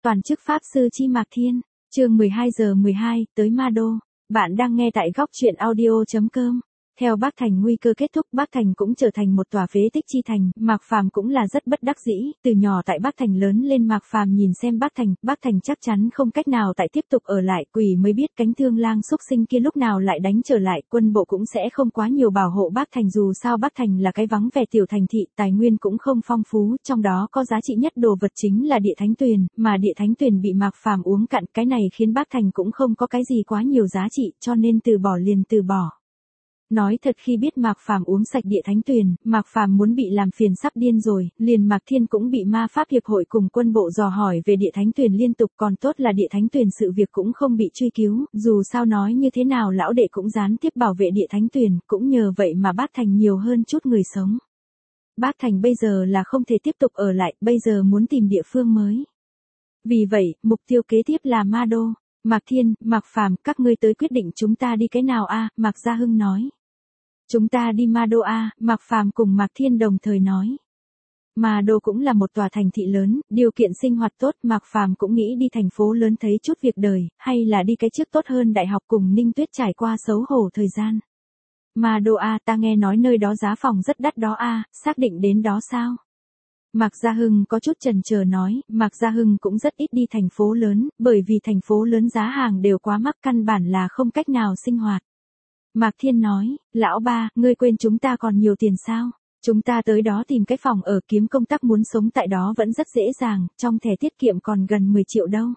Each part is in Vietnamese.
Toàn chức Pháp Sư Chi Mạc Thiên, chương 12:12, tới Ma Đô. Bạn đang nghe tại góc truyện audio.com. Theo Bác Thành nguy cơ kết thúc, Bác Thành cũng trở thành một tòa phế tích chi thành, Mạc Phàm cũng là rất bất đắc dĩ, từ nhỏ tại Bác Thành lớn lên Mạc Phàm nhìn xem Bác Thành chắc chắn không cách nào tại tiếp tục ở lại, quỷ mới biết cánh thương lang xúc sinh kia lúc nào lại đánh trở lại, quân bộ cũng sẽ không quá nhiều bảo hộ Bác Thành, dù sao Bác Thành là cái vắng vẻ tiểu thành thị, tài nguyên cũng không phong phú, trong đó có giá trị nhất đồ vật chính là địa thánh tuyền, mà địa thánh tuyền bị Mạc Phàm uống cạn, cái này khiến Bác Thành cũng không có cái gì quá nhiều giá trị, cho nên từ bỏ liền từ bỏ. Nói thật, khi biết Mạc Phàm uống sạch địa thánh tuyền, Mạc Phàm muốn bị làm phiền sắp điên rồi, liền Mạc Thiên cũng bị ma pháp hiệp hội cùng quân bộ dò hỏi về địa thánh tuyền liên tục, còn tốt là địa thánh tuyền sự việc cũng không bị truy cứu, dù sao nói như thế nào lão đệ cũng gián tiếp bảo vệ địa thánh tuyền, cũng nhờ vậy mà Bác Thành nhiều hơn chút người sống. Bác Thành bây giờ là không thể tiếp tục ở lại, bây giờ muốn tìm địa phương mới. Vì vậy, mục tiêu kế tiếp là Ma Đô. Mạc Thiên, Mạc Phàm, các ngươi tới quyết định chúng ta đi cái nào a? Mạc Gia Hưng nói. Chúng ta đi Ma Đô a, Mạc Phàm cùng Mạc Thiên đồng thời nói. Ma Đô cũng là một tòa thành thị lớn, điều kiện sinh hoạt tốt, Mạc Phàm cũng nghĩ đi thành phố lớn thấy chút việc đời, hay là đi cái trước tốt hơn đại học cùng Ninh Tuyết trải qua xấu hổ thời gian. Ma Đô a, ta nghe nói nơi đó giá phòng rất đắt đó a, xác định đến đó sao? Mạc Gia Hưng có chút chần chờ nói, Mạc Gia Hưng cũng rất ít đi thành phố lớn, bởi vì thành phố lớn giá hàng đều quá mắc, căn bản là không cách nào sinh hoạt. Mạc Thiên nói, lão ba, ngươi quên chúng ta còn nhiều tiền sao? Chúng ta tới đó tìm cái phòng ở, kiếm công tác, muốn sống tại đó vẫn rất dễ dàng, trong thẻ tiết kiệm còn gần 10 triệu đâu.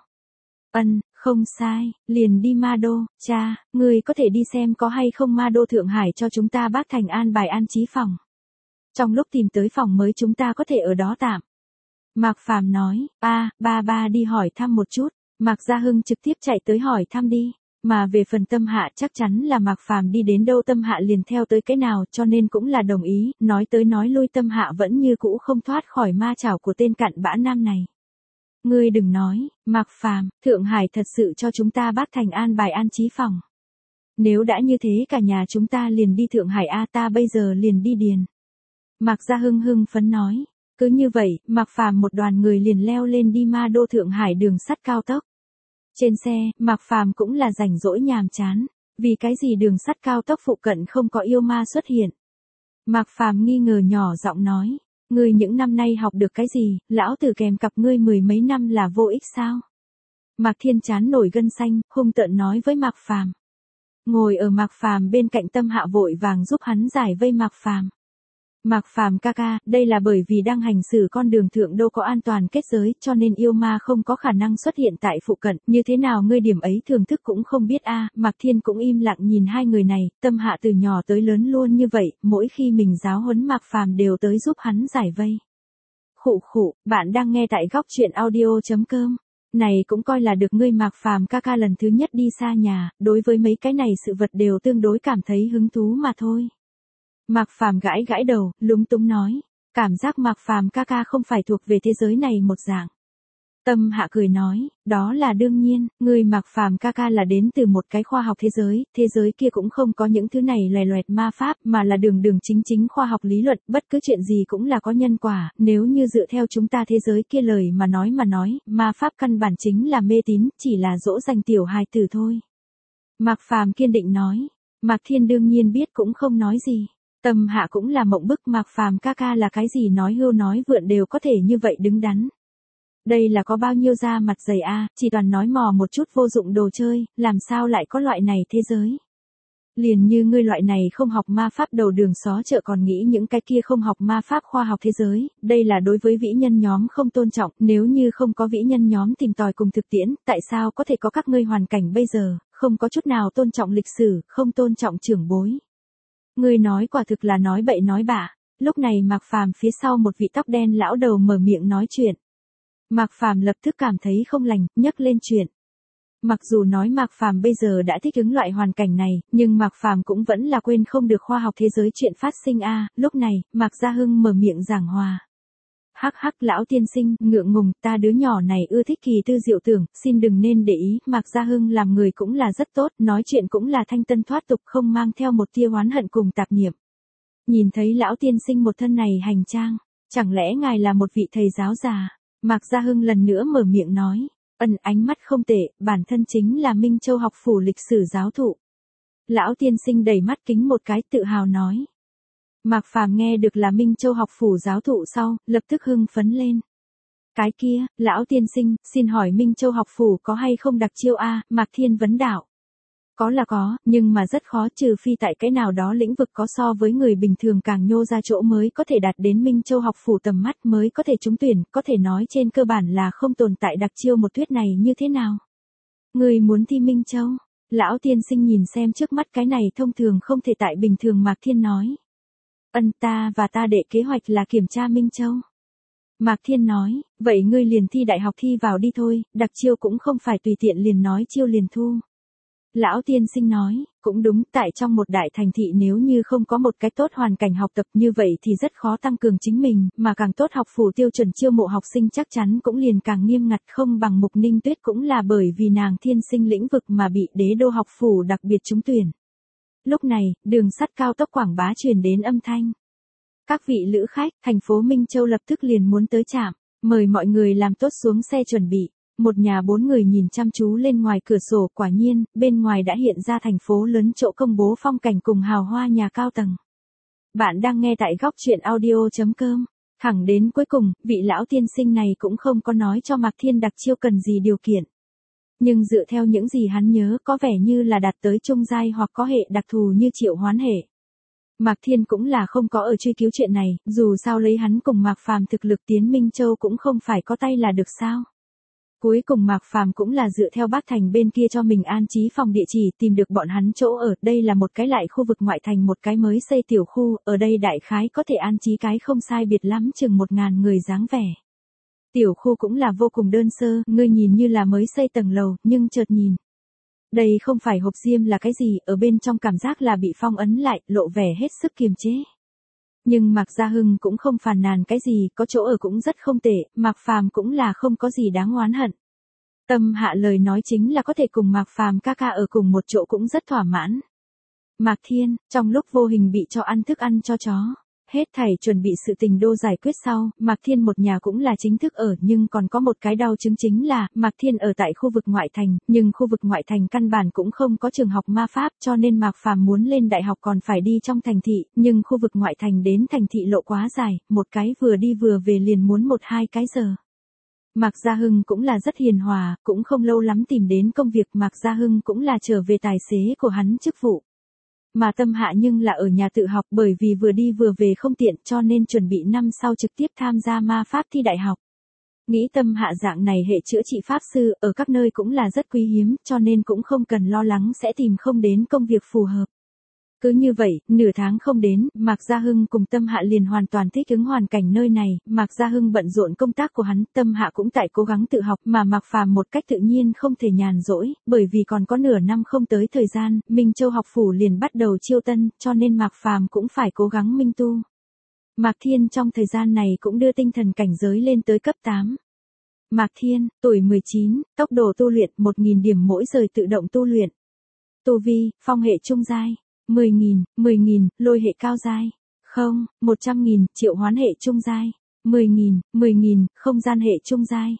Không sai, liền đi Ma Đô, cha, ngươi có thể đi xem có hay không Ma Đô Thượng Hải cho chúng ta Bác Thành an bài an trí phòng. Trong lúc tìm tới phòng mới chúng ta có thể ở đó tạm. Mạc Phàm nói, ba đi hỏi thăm một chút. Mạc Gia Hưng trực tiếp chạy tới hỏi thăm đi. Mà về phần Tâm Hạ chắc chắn là Mạc Phàm đi đến đâu Tâm Hạ liền theo tới cái nào, cho nên cũng là đồng ý, nói tới nói lui Tâm Hạ vẫn như cũ không thoát khỏi ma chảo của tên cặn bã nam này. Ngươi đừng nói, Mạc Phàm, Thượng Hải thật sự cho chúng ta Bác Thành an bài an trí phòng. Nếu đã như thế cả nhà chúng ta liền đi Thượng Hải a, ta bây giờ liền đi điền. Mạc Gia Hưng hưng phấn nói, cứ như vậy, Mạc Phàm một đoàn người liền leo lên đi Ma Đô Thượng Hải đường sắt cao tốc. Trên xe, Mạc Phàm cũng là rảnh rỗi nhàm chán, vì cái gì đường sắt cao tốc phụ cận không có yêu ma xuất hiện. Mạc Phàm nghi ngờ nhỏ giọng nói, ngươi những năm nay học được cái gì, lão tử kèm cặp ngươi 10 mấy năm là vô ích sao? Mạc Thiên chán nổi gân xanh, hung tợn nói với Mạc Phàm. Ngồi ở Mạc Phàm bên cạnh Tâm Hạ vội vàng giúp hắn giải vây Mạc Phàm. Mạc Phàm ca ca, đây là bởi vì đang hành xử con đường thượng đô có an toàn kết giới, cho nên yêu ma không có khả năng xuất hiện tại phụ cận, như thế nào ngươi điểm ấy thưởng thức cũng không biết a? Mạc Thiên cũng im lặng nhìn hai người này, Tâm Hạ từ nhỏ tới lớn luôn như vậy, mỗi khi mình giáo huấn Mạc Phàm đều tới giúp hắn giải vây. Khụ, bạn đang nghe tại góc truyện audio.com. Này cũng coi là được ngươi Mạc Phàm ca ca lần thứ nhất đi xa nhà, đối với mấy cái này sự vật đều tương đối cảm thấy hứng thú mà thôi. Mạc Phàm gãi đầu, lúng túng nói, cảm giác Mạc Phàm ca ca không phải thuộc về thế giới này một dạng. Tâm Hạ cười nói, đó là đương nhiên, ngươi Mạc Phàm ca ca là đến từ một cái khoa học thế giới kia cũng không có những thứ này loè loẹt ma pháp, mà là đường chính khoa học lý luận, bất cứ chuyện gì cũng là có nhân quả, nếu như dựa theo chúng ta thế giới kia lời mà nói, ma pháp căn bản chính là mê tín, chỉ là dỗ dành tiểu hài tử thôi. Mạc Phàm kiên định nói, Mạc Thiên đương nhiên biết cũng không nói gì. Tâm Hạ cũng là mộng bức, Mạc Phàm ca ca là cái gì nói hưu nói vượn đều có thể như vậy đứng đắn. Đây là có bao nhiêu da mặt dày a, chỉ toàn nói mò một chút vô dụng đồ chơi, làm sao lại có loại này thế giới. Liền như ngươi loại này không học ma pháp đầu đường xó chợ còn nghĩ những cái kia không học ma pháp khoa học thế giới, đây là đối với vĩ nhân nhóm không tôn trọng, nếu như không có vĩ nhân nhóm tìm tòi cùng thực tiễn, tại sao có thể có các ngươi hoàn cảnh bây giờ, không có chút nào tôn trọng lịch sử, không tôn trọng trưởng bối. Ngươi nói quả thực là nói bậy nói bạ. Lúc này Mạc Phàm phía sau một vị tóc đen lão đầu mở miệng nói chuyện. Mạc Phàm lập tức cảm thấy không lành, nhấc lên chuyện. Mặc dù nói Mạc Phàm bây giờ đã thích ứng loại hoàn cảnh này, nhưng Mạc Phàm cũng vẫn là quên không được khoa học thế giới chuyện phát sinh a. Lúc này, Mạc Gia Hưng mở miệng giảng hòa. Hắc lão tiên sinh, ngượng ngùng, ta đứa nhỏ này ưa thích kỳ tư diệu tưởng, xin đừng nên để ý, Mạc Gia Hưng làm người cũng là rất tốt, nói chuyện cũng là thanh tân thoát tục, không mang theo một tia oán hận cùng tạp niệm. Nhìn thấy lão tiên sinh một thân này hành trang, chẳng lẽ ngài là một vị thầy giáo già? Mạc Gia Hưng lần nữa mở miệng nói, Ánh mắt không tệ, bản thân chính là Minh Châu học phủ lịch sử giáo thụ. Lão tiên sinh đầy mắt kính một cái tự hào nói. Mạc Phàm nghe được là Minh Châu học phủ giáo thụ sau, lập tức hưng phấn lên. Cái kia, lão tiên sinh, xin hỏi Minh Châu học phủ có hay không đặc chiêu a? Mạc Thiên vấn đạo. Có là có, nhưng mà rất khó, trừ phi tại cái nào đó lĩnh vực có so với người bình thường càng nhô ra chỗ mới có thể đạt đến Minh Châu học phủ tầm mắt mới có thể trúng tuyển, có thể nói trên cơ bản là không tồn tại đặc chiêu một thuyết này như thế nào. Người muốn thi Minh Châu? Lão tiên sinh nhìn xem trước mắt cái này thông thường không thể tại bình thường, Mạc Thiên nói. Ta và ta đệ kế hoạch là kiểm tra Minh Châu. Mạc Thiên nói, vậy ngươi liền thi đại học thi vào đi thôi, đặc chiêu cũng không phải tùy tiện liền nói chiêu liền thu. Lão tiên sinh nói, cũng đúng, tại trong một đại thành thị nếu như không có một cái tốt hoàn cảnh học tập như vậy thì rất khó tăng cường chính mình, mà càng tốt học phủ tiêu chuẩn chiêu mộ học sinh chắc chắn cũng liền càng nghiêm ngặt, không bằng Mục Ninh Tuyết cũng là bởi vì nàng thiên sinh lĩnh vực mà bị đế đô học phủ đặc biệt trúng tuyển. Lúc này, đường sắt cao tốc quảng bá truyền đến âm thanh. Các vị lữ khách, thành phố Minh Châu lập tức liền muốn tới trạm, mời mọi người làm tốt xuống xe chuẩn bị. Một nhà 4 người nhìn chăm chú lên ngoài cửa sổ, quả nhiên, bên ngoài đã hiện ra thành phố lớn chỗ công bố phong cảnh cùng hào hoa nhà cao tầng. Bạn đang nghe tại góc truyện audio.com. Thẳng đến cuối cùng, vị lão tiên sinh này cũng không có nói cho Mạc Thiên đặc chiêu cần gì điều kiện. Nhưng dựa theo những gì hắn nhớ có vẻ như là đạt tới trung giai hoặc có hệ đặc thù như triệu hoán hệ. Mạc Thiên cũng là không có ở truy cứu chuyện này, dù sao lấy hắn cùng Mạc Phàm thực lực tiến Minh Châu cũng không phải có tay là được sao. Cuối cùng Mạc Phàm cũng là dựa theo Bắc Thành bên kia cho mình an trí phòng địa chỉ tìm được bọn hắn chỗ ở, đây là một cái lại khu vực ngoại thành, một cái mới xây tiểu khu, ở đây đại khái có thể an trí cái không sai biệt lắm chừng 1000 người dáng vẻ. Tiểu khu cũng là vô cùng đơn sơ, ngươi nhìn như là mới xây tầng lầu, nhưng chợt nhìn. Đây không phải hộp diêm là cái gì, ở bên trong cảm giác là bị phong ấn lại, lộ vẻ hết sức kiềm chế. Nhưng Mạc Gia Hưng cũng không phàn nàn cái gì, có chỗ ở cũng rất không tệ, Mạc Phàm cũng là không có gì đáng oán hận. Tâm Hạ lời nói chính là có thể cùng Mạc Phàm ca ca ở cùng một chỗ cũng rất thỏa mãn. Mạc Thiên, trong lúc vô hình bị cho ăn thức ăn cho chó. Hết thảy chuẩn bị sự tình đô giải quyết sau, Mạc Thiên một nhà cũng là chính thức ở, nhưng còn có một cái đau chứng chính là, Mạc Thiên ở tại khu vực ngoại thành, nhưng khu vực ngoại thành căn bản cũng không có trường học ma pháp, cho nên Mạc Phàm muốn lên đại học còn phải đi trong thành thị, nhưng khu vực ngoại thành đến thành thị lộ quá dài, một cái vừa đi vừa về liền muốn 1-2 cái giờ. Mạc Gia Hưng cũng là rất hiền hòa, cũng không lâu lắm tìm đến công việc, Mạc Gia Hưng cũng là trở về tài xế của hắn chức vụ. Mà Tâm Hạ nhưng là ở nhà tự học, bởi vì vừa đi vừa về không tiện cho nên chuẩn bị năm sau trực tiếp tham gia ma pháp thi đại học. Nghĩ Tâm Hạ dạng này hệ chữa trị pháp sư ở các nơi cũng là rất quý hiếm, cho nên cũng không cần lo lắng sẽ tìm không đến công việc phù hợp. Cứ như vậy, nửa tháng không đến, Mạc Gia Hưng cùng Tâm Hạ liền hoàn toàn thích ứng hoàn cảnh nơi này, Mạc Gia Hưng bận rộn công tác của hắn, Tâm Hạ cũng tại cố gắng tự học, mà Mạc Phàm một cách tự nhiên không thể nhàn rỗi, bởi vì còn có nửa năm không tới thời gian, Minh Châu học phủ liền bắt đầu chiêu tân, cho nên Mạc Phàm cũng phải cố gắng minh tu. Mạc Thiên trong thời gian này cũng đưa tinh thần cảnh giới lên tới cấp 8. Mạc Thiên, tuổi 19, tốc độ tu luyện 1000 điểm mỗi giờ tự động tu luyện. Tu vi, phong hệ trung giai. 10.000, lôi hệ cao giai. 100.000, triệu hoán hệ trung giai. 10.000, không gian hệ trung giai.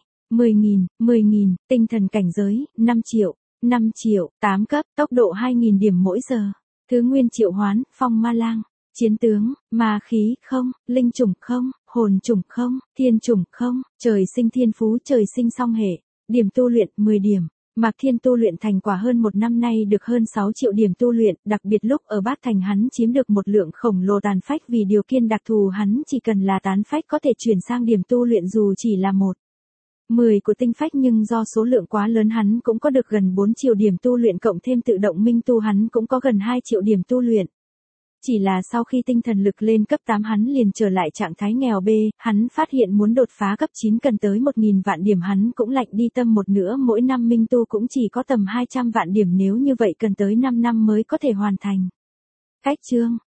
10.000, tinh thần cảnh giới, 5 triệu, 8 cấp, tốc độ 2.000 điểm mỗi giờ. Thứ nguyên triệu hoán, phong ma lang. Chiến tướng, ma khí không, linh chủng không, hồn chủng không, thiên chủng không, trời sinh thiên phú trời sinh song hệ. Điểm tu luyện 10 điểm. Mạc Thiên tu luyện thành quả hơn 1 năm nay được hơn 6 triệu điểm tu luyện, đặc biệt lúc ở Bát Thành hắn chiếm được một lượng khổng lồ tàn phách, vì điều kiện đặc thù hắn chỉ cần là tán phách có thể chuyển sang điểm tu luyện dù chỉ là 1/10 của tinh phách, nhưng do số lượng quá lớn hắn cũng có được gần 4 triệu điểm tu luyện, cộng thêm tự động minh tu hắn cũng có gần 2 triệu điểm tu luyện. Chỉ là sau khi tinh thần lực lên cấp 8 hắn liền trở lại trạng thái nghèo bê, hắn phát hiện muốn đột phá cấp 9 cần tới 1000 vạn điểm, hắn cũng lạnh đi tâm một nữa, mỗi năm minh tu cũng chỉ có tầm 200 vạn điểm, nếu như vậy cần tới 5 năm mới có thể hoàn thành. Cách chương